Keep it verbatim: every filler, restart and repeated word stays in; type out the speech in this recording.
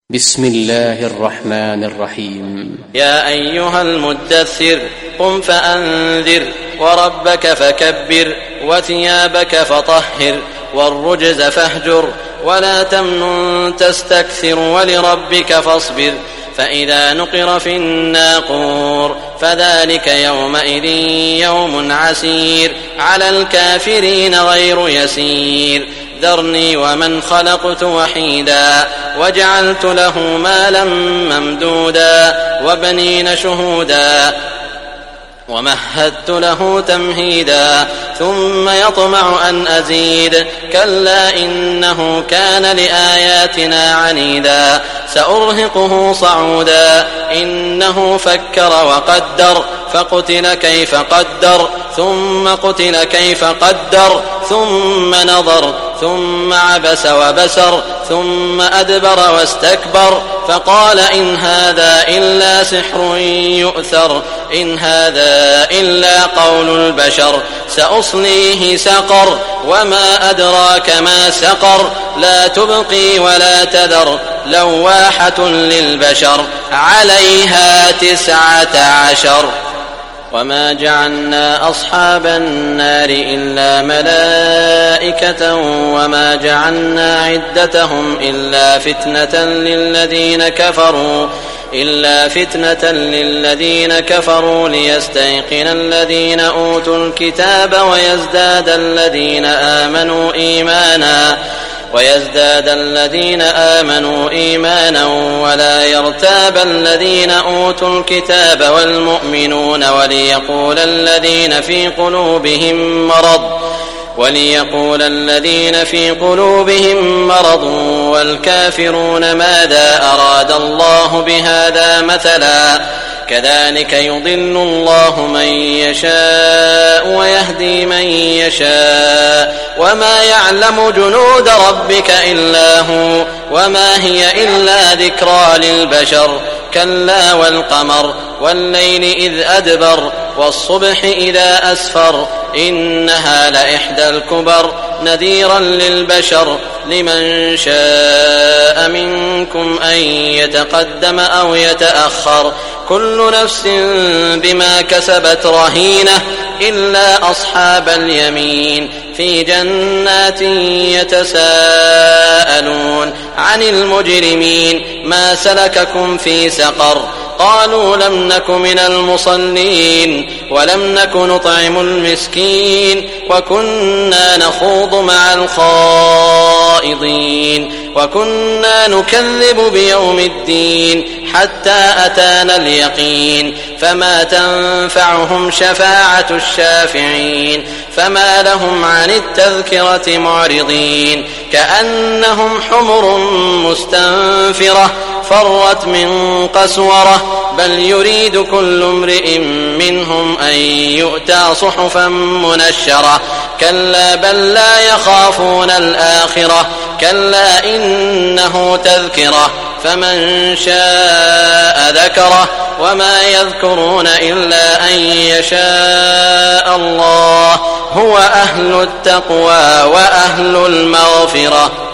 بسم الله الرحمن الرحيم. يا أيها المدثر قم فأنذر وربك فكبر وثيابك فطهر والرجز فاهجر ولا تمنن تستكثر ولربك فاصبر فإذا نقر في الناقور فذلك يومئذ يوم عسير على الكافرين غير يسير ذرني ومن خلقت وحيدا وجعلت له مالا ممدودا وبنين شهودا ومهدت له تمهيدا ثم يطمع أن أزيد كلا إنه كان لآياتنا عنيدا سأرهقه صعودا إنه فكر وقدر فقتل كيف قدر ثم قتل كيف قدر ثم نظر ثم عبس وبسر ثم أدبر واستكبر فقال إن هذا إلا سحر يؤثر إن هذا إلا قول البشر سأصليه سقر وما أدراك ما سقر لا تبقي ولا تذر لواحة للبشر عليها تسعة عشر وما جعلنا أصحاب النار إلا ملائكة وما جعلنا عدتهم إلا فتنة للذين كفروا إلا فتنة للذين كفروا ليستيقن الذين أوتوا الكتاب ويزداد الذين آمنوا إيمانا ويزداد الذين آمنوا إيمانا ولا يرتاب الذين أوتوا الكتاب والمؤمنون وليقول الذين في قلوبهم مرض وليقول الذين في قلوبهم مرض والكافرون ماذا أراد الله بهذا مثلا كذلك يضل الله من يشاء ويهدي من يشاء وما يعلم جنود ربك إلا هو وما هي إلا ذكرى للبشر كلا والقمر والليل إذ أدبر والصبح إذا أسفر إنها لإحدى الكبر نذيرا للبشر لمن شاء منكم أن يتقدم أو يتأخر كل نفس بما كسبت رهينة إلا أصحاب اليمين في جنات يتساءلون عن المجرمين ما سلككم في سقر قالوا لم نك من المصلين ولم نك نطعم المسكين وكنا نخوض مع الخائضين وكنا نكذب بيوم الدين حتى أتانا اليقين فما تنفعهم شفاعة الشافعين فما لهم عن التذكرة معرضين كأنهم حمر مستنفرة فرت من قسورة بل يريد كل امرئ منهم أن يؤتى صحفا منشرة كلا بل لا يخافون الآخرة كلا إنه تذكرة فمن شاء ذكره وما يذكرون إلا أن يشاء الله هو أهل التقوى وأهل المغفرة.